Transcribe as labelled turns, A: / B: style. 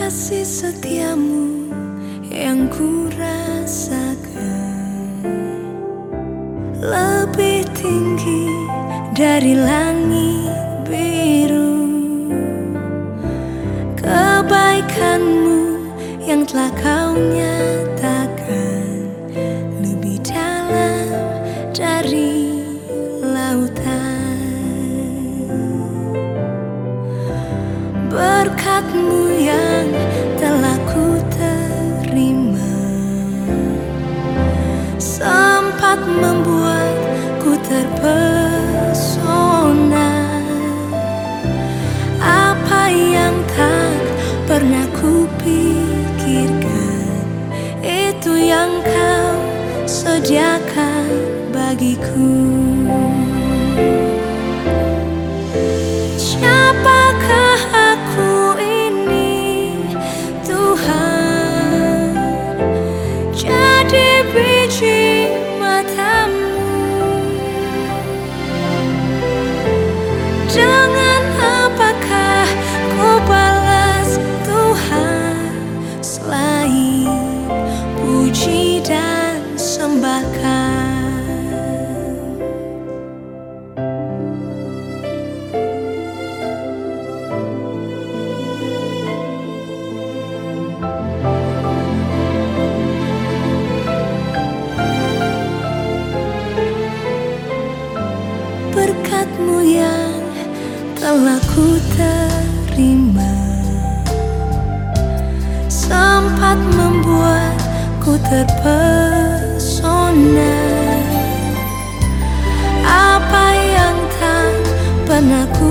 A: kasih setiamu yang ku rasakan lebih tinggi dari langit biru. Kebaikanmu yang telah kau nyatakan lebih dalam dari lautan. Berkat-Mu yang telah ku terima sempat membuatku terpesona. Apa yang tak pernah ku pikirkan, itu yang kau sediakan bagiku. Siapakah aku ini, Tuhan? Jadi biji mata-Mu. Dengan apakah ku balas Tuhan selain puji dan sembahkan? Berkat-Mu yang telah ku terima sempat membuatku terpesona. Apa yang tak pernah ku